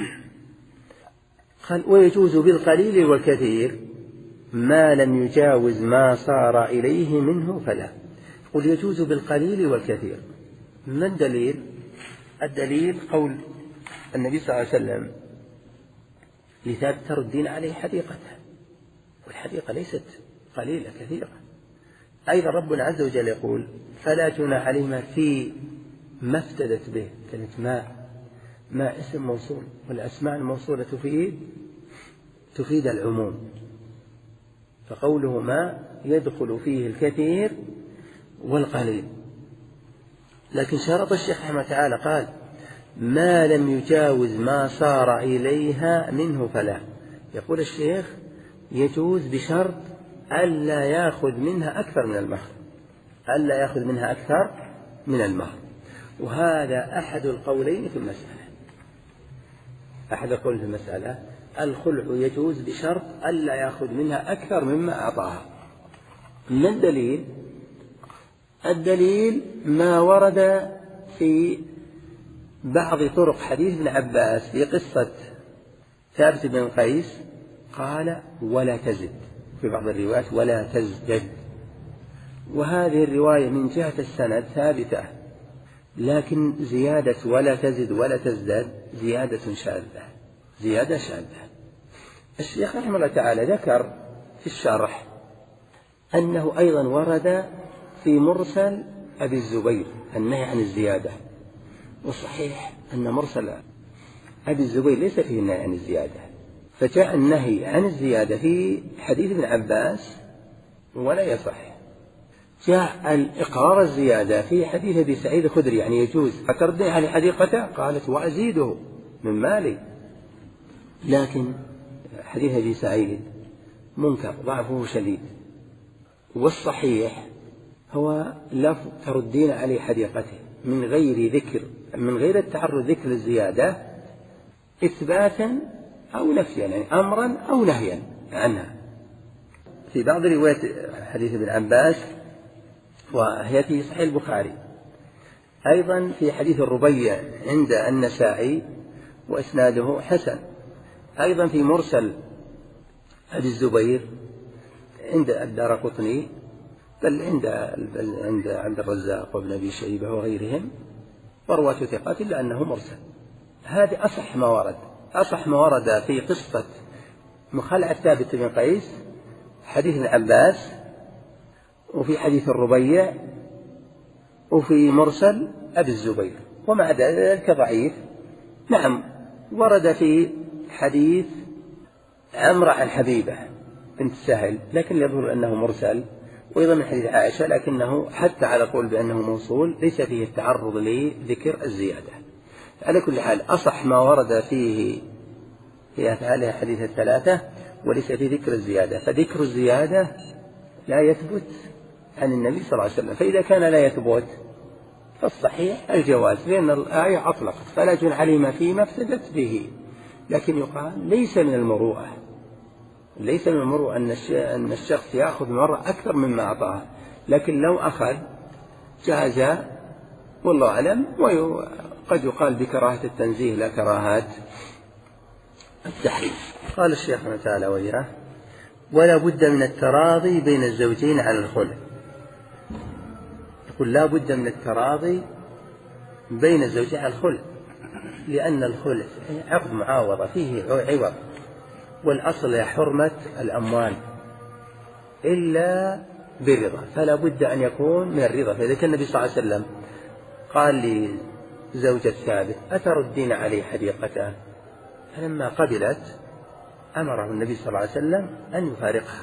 قال ويجوز بالقليل والكثير ما لم يجاوز ما صار إليه منه فلا. قل يجوز بالقليل والكثير. ما الدليل؟ الدليل قول النبي صلى الله عليه وسلم لثابت تردين عليه حديقته، والحديقة ليست قليلة كثيرة. أيضا ربنا عز وجل يقول فلا جناح عليهما في ما افتدت به. كلمة ما ما اسم موصول، والأسماء الموصولة تفيد تفيد العموم، فقوله ما يدخل فيه الكثير والقليل. لكن شرط الشيخ رحمه تعالى قال ما لم يجاوز ما صار إليها منه فلا. يقول الشيخ يجوز بشرط ألا يأخذ منها أكثر من المهر، ألا يأخذ منها أكثر من المهر. وهذا أحد القولين في المسألة، أحد القولين في المسألة الخلع يجوز بشرط ألا يأخذ منها أكثر مما أعطاها. ما الدليل؟ الدليل ما ورد في بعض طرق حديث ابن عباس في قصة ثابت بن قيس، قال ولا تزد، في بعض الروايات ولا تزدد، وهذه الرواية من جهة السند ثابتة، لكن زيادة ولا تزد ولا تزداد زيادة شاذة، زيادة شاذة. الشيخ رحمه الله تعالى ذكر في الشرح أنه أيضا ورد في مرسل أبي الزبير النهي عن الزيادة، وصحيح أن مرسل أبي الزبير ليس فيه النهي عن الزيادة، فجاء النهي عن الزيادة في حديث ابن عباس ولا يصح. جاء الإقرار الزيادة في حديث أبي سعيد الخدري، يعني يجوز أتردني على حديقته، قالت وأزيده من مالي. لكن حديث أبي سعيد منكر ضعفه شديد، والصحيح هو لفظ تردين عليه حديقته من غير ذكر، من غير التعرض ذكر الزيادة إثباتا أو نفيا، يعني أمرا أو نهيا، عنها. في بعض روايات حديث ابن عباس وهي في صحيح البخاري، أيضا في حديث الربيع عند النسائي وإسناده حسن، أيضا في مرسل أبي الزبير عند الدارقطني، بل عند عند عند الرزاق وابن أبي شيبة وغيرهم، ورواة ثقات إلا أنه مرسل. هذا أصح ما ورد، أصح ما ورد في قصة مخلع ثابت بن قيس حديث ابن عباس، وفي حديث الربيع، وفي مرسل أبي الزبير، ومع ذلك ضعيف. نعم ورد في حديث عمرو عن حبيبة بنت سهل، لكن يظهر أنه مرسل، وأيضا من حديث عائشة لكنه حتى على قول بأنه موصول ليس فيه التعرض لذكر الزيادة. على كل حال أصح ما ورد فيه في أفعالها حديث الثلاثة وليس فيه ذكر الزيادة، فذكر الزيادة لا يثبت عن النبي صلى الله عليه وسلم. فإذا كان لا يثبت فالصحيح الجواز، لأن الآية أطلقت فلا جناح عليهما فيما افتدت به، لكن يقال ليس من المروءة، ليس من المروءة أن الشخص يأخذ مرة أكثر مما أعطاه، لكن لو أخذ جاز والله أعلم. وقد يقال بكراهة التنزيه لا كراهة التحريم. قال الشيخ رحمه تعالى وإياه: ولا بد من التراضي بين الزوجين على الخلع. يقول لا بد من التراضي بين الزوجين على الخلع، لأن الخلع عقد معاوضة فيه عوض، والأصل حرمة الأموال إلا بالرضا، فلا بد أن يكون من الرضا. فإذا كان النبي صلى الله عليه وسلم قال لزوجة ثابت: أتردين عليه حديقته؟ فلما قبلت أمره النبي صلى الله عليه وسلم أن يفارقها.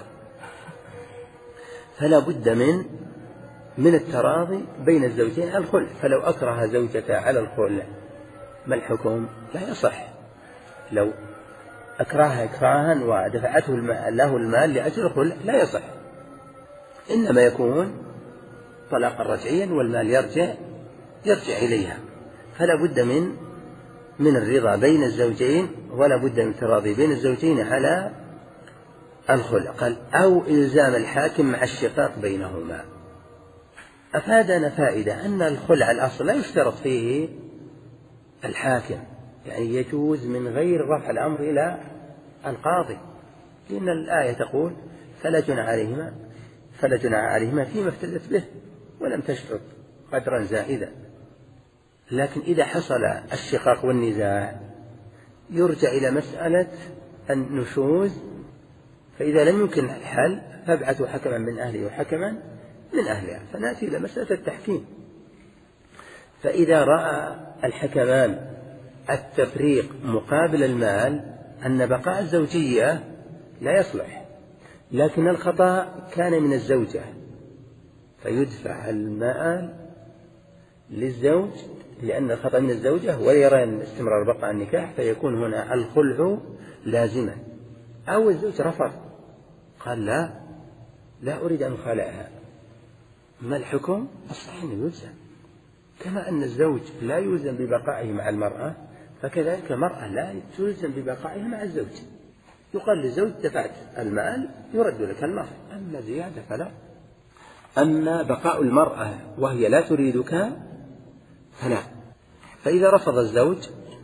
فلا بد من من التراضي بين الزوجين على الخلع. فلو أكره زوجته على الخلع ما الحكم؟ لا يصح. لو أكرهها إكراها ودفعته له المال لأجل الخلع لا يصح، إنما يكون طلاقا رجعيا والمال يرجع يرجع إليها. فلا بد من من الرضا بين الزوجين، ولا بد من التراضي بين الزوجين على الخلع. قال: أو إلزام الحاكم مع الشقاق بينهما. أفادنا فائدة أن الخلع الأصل لا يشترط فيه الحاكم، يعني يجوز من غير رفع الأمر إلى القاضي، لأن الآية تقول: فلا جناح عليهما فلا جناح عليهما فيما افتدت به ولم تشترط قدرا زائدا. لكن إذا حصل الشقاق والنزاع يرجع إلى مسألة النشوز، فإذا لم يمكن الحل فابعثوا حكما من أهله وحكما من أهلها، فنأتي إلى مسألة التحكيم. فإذا رأى الحكمان التفريق مقابل المال أن بقاء الزوجية لا يصلح، لكن الخطأ كان من الزوجة فيدفع المال للزوج لأن الخطأ من الزوجة ويرى أن استمرار بقاء النكاح، فيكون هنا الخلع لازما. أو الزوج رفض قال: لا لا أريد أن أخالعها، ما الحكم؟ الصحيح أنه يلزم، كما أن الزوج لا يلزم ببقائه مع المرأة فكذلك المرأة لا تلزم ببقائها مع الزوج. يقال للزوج: دفعت المال يرد لك المهر، أما زيادة فلا. أما بقاء المرأة وهي لا تريدك فلا. فإذا رفض الزوج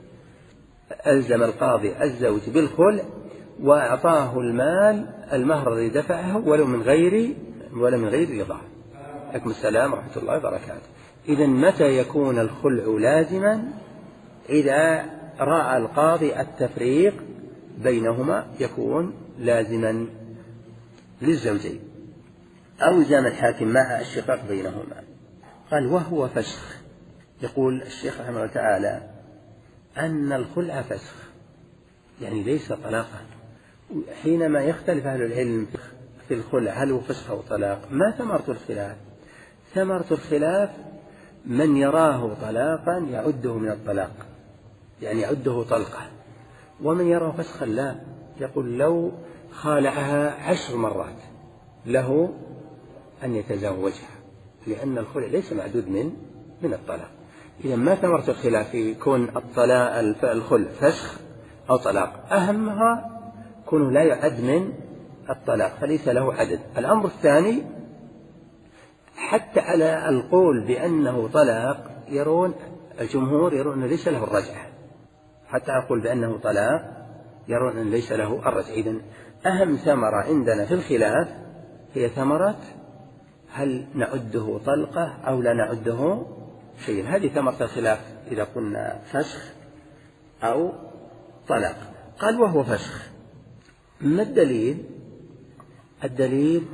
ألزم القاضي الزوج بالخلع وأعطاه المال المهر الذي دفعه ولو من غير ولا من غير رضاه. عليكم السلام ورحمة الله وبركاته. إذن متى يكون الخلع لازما؟ إذا رأى القاضي التفريق بينهما يكون لازما للزوجين، أو إلزام الحاكم مع الشقاق بينهما. قال: وهو فسخ. يقول الشيخ رحمه الله تعالى أن الخلع فسخ، يعني ليس طلاقا. حينما يختلف أهل العلم في الخلع هل هو فسخ أو طلاق، ما ثمرة الخلاف؟ ثمرة الخلاف من يراه طلاقا يعده من الطلاق، يعني يعده طلقة، ومن يراه فسخا لا، يقول لو خالعها عشر مرات له أن يتزوجها، لأن الخلع ليس معدود من من الطلاق. إذا ما ثمرة الخلاف في كون الطلاق الخلع فسخ أو طلاق، أهمها كونه لا يعد من الطلاق فليس له عدد. الأمر الثاني، حتى على القول بأنه طلاق يرون الجمهور يرون أنه ليس له الرجعة، حتى أقول بأنه طلاق يرون أنه ليس له الرجعة. إذن أهم ثمرة عندنا في الخلاف هي ثمرة هل نعده طلقة أو لا نعده شيء. هذه ثمرة الخلاف إذا قلنا فسخ أو طلاق. قال وهو فسخ. ما الدليل؟ الدليل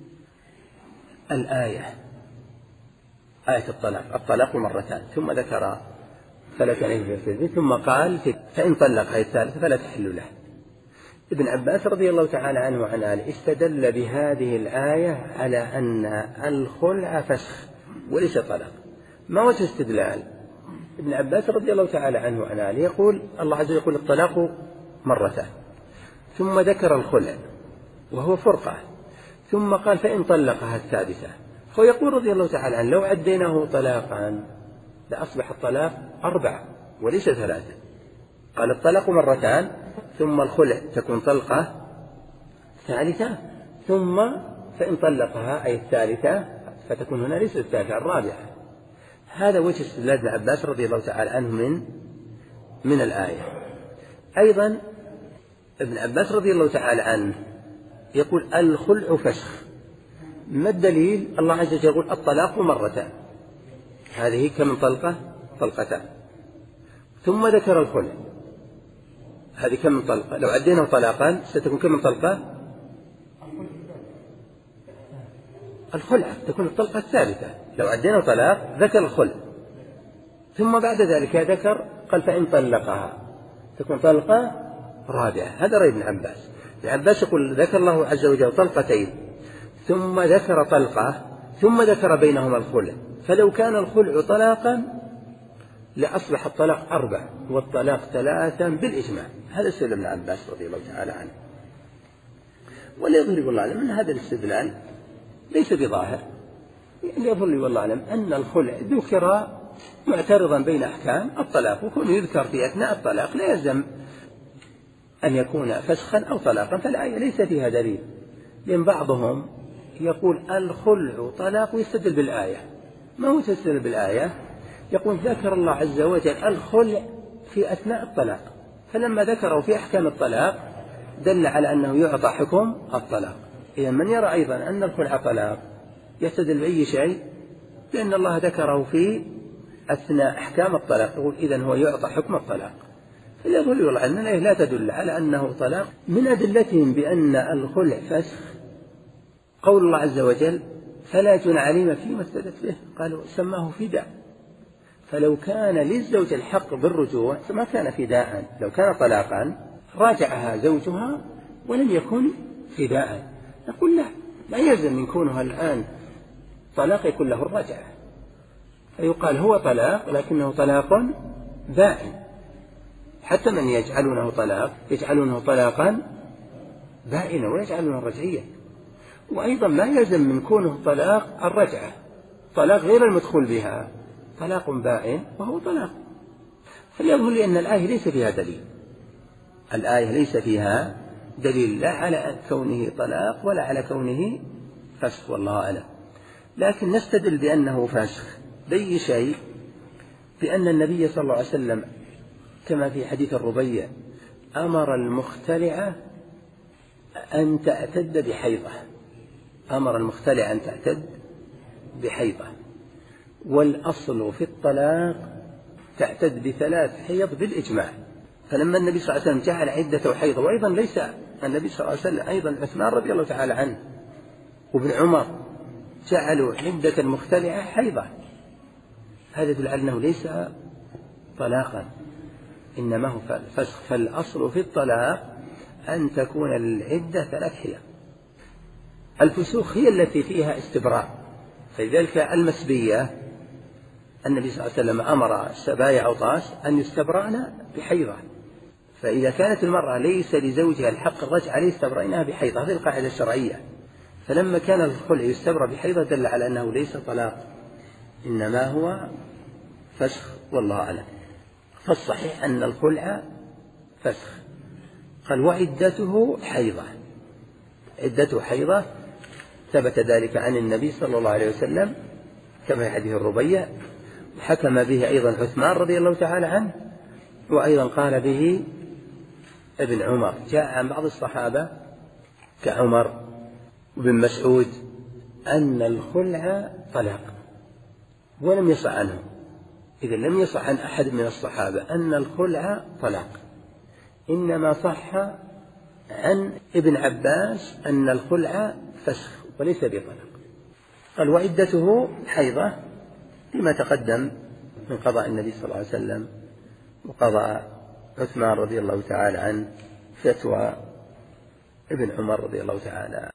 الآية، آية الطلاق، الطلاق مرتان، ثم ذكر ثلاث عليه ثم قال فإن طلق آية الثالثة فلا تحل له. ابن عباس رضي الله تعالى عنه وعن آله استدل بهذه الآية على أن الخلع فسخ وليس طلاق. ما وجه استدلال؟ ابن عباس رضي الله تعالى عنه وعن آله يقول الله عز وجل يقول الطلاق مرتان، ثم ذكر الخلع وهو فرقة، ثم قال فإن طلقها الثالثة. هو يقول رضي الله تعالى عنه لو عديناه طلاقا لأصبح الطلاق أربعة وليس ثلاثة. قال الطلاق مرتان، ثم الخلع تكون طلقة ثالثة، ثم فإن طلقها أي الثالثة فتكون هنا ليست الثالثة الرابعة. هذا وجه استدلال ابن عباس رضي الله تعالى عنه من من الآية. أيضا ابن عباس رضي الله تعالى عنه يقول الخلع فسخ. ما الدليل؟ الله عز وجل يقول الطلاق مرتان، هذه كم طلقة؟ طلقتان، ثم ذكر الخلع، هذه كم طلقة؟ لو عدينا طلاقا ستكون كم طلقة؟ الخلع تكون الطلقة الثالثة. لو عدينا طلاق ذكر الخلع، ثم بعد ذلك ذكر قال فإن طلقها تكون طلقة رابعة. هذا رأي ابن عباس. ابن عباس يقول ذكر الله عز وجل طلقتين، ثم ذكر طلقة، ثم ذكر بينهما الخلع، فلو كان الخلع طلاقا لأصبح الطلاق أربع والطلاق ثلاثا بالإجماع. هذا استدلال ابن عباس رضي الله تعالى عنه. ولا يظهر والله أعلم أن هذا الاستدلال ليس بظاهر. يظهر لي والله أعلم أن الخلع ذكر معترضا بين أحكام الطلاق، وكون يذكر في أثناء الطلاق لا يلزم أن يكون فسخا أو طلاقا، فالآية ليس فيها دليل. لأن بعضهم يقول الخلع طلاق ويستدل بالآية. ما هو تستدل بالآية؟ يقول ذكر الله عز وجل الخلع في أثناء الطلاق، فلما ذكره في أحكام الطلاق دل على أنه يعطى حكم الطلاق. إذا من يرى أيضا أن الخلع طلاق يستدل بأي شيء؟ لأن الله ذكره في أثناء أحكام الطلاق، يقول إذن هو يعطى حكم الطلاق. فيقول والله أن الآية لا تدل على أنه طلاق. من أدلتهم بأن الخلع فسخ قول الله عز وجل فلا جناح عليهما فيما افتدت به، قالوا سماه فداء. فلو كان للزوج الحق بالرجوع ما كان فداء، لو كان طلاقا راجعها زوجها ولم يكن فداء. نقول لا، لا يلزم من كونها الآن طلاق يكون له الرجعة، فيقال هو طلاق لكنه طلاق بائن. حتى من يجعلونه طلاق يجعلونه طلاقا بائنا ويجعلونه رجعيا. وأيضا ما يلزم من كونه طلاق الرجعة، طلاق غير المدخول بها طلاق بائن وهو طلاق. فليظهر لي أن الآية ليس فيها دليل، الآية ليس فيها دليل لا على كونه طلاق ولا على كونه فسخ، والله أعلم. لكن نستدل بأنه فسخ بأي شيء؟ بأن النبي صلى الله عليه وسلم كما في حديث الربيع أمر المختلعة أن تعتد بحيضة، أمر المختلعة أن تعتد بحيضة، والأصل في الطلاق تعتد بثلاث حيض بالإجماع. فلما النبي صلى الله عليه وسلم جعل عدة حيض، وأيضا ليس النبي صلى الله عليه وسلم، أيضا عثمان رضي الله تعالى عنه وابن عمر جعلوا عدة المختلعة حيضة، هذا يدل على أنه ليس طلاقا إنما هو فسخ. فالأصل في الطلاق أن تكون العدة ثلاث حيض. الفسوخ هي التي فيها استبراء، فلذلك المسبية النبي صلى الله عليه وسلم أمر السبايا أوطاس أن يستبرأن بحيضة، فإذا كانت المرأة ليس لزوجها الحق الرجع عليه استبرأنها بحيضة، هذه القاعدة الشرعية. فلما كان الخلع يستبرأ بحيضة دل على أنه ليس طلاق إنما هو فسخ، والله أعلم. فالصحيح أن الخلع فسخ. قال وعدته حيضة، عدته حيضة، ثبت ذلك عن النبي صلى الله عليه وسلم كما في حديث الربيع، وحكم به أيضا عثمان رضي الله تعالى عنه، وأيضا قال به ابن عمر. جاء عن بعض الصحابة كعمر وابن مسعود أن الخلع طلاق، ولم يصح عنه. إذا لم يصح عن أحد من الصحابة أن الخلع طلاق، إنما صح عن ابن عباس أن الخلع فسخ وليس بطلاق. قال وعدته حيضة لما تقدم من قضاء النبي صلى الله عليه وسلم وقضاء عثمان رضي الله تعالى عنه، فتوى ابن عمر رضي الله تعالى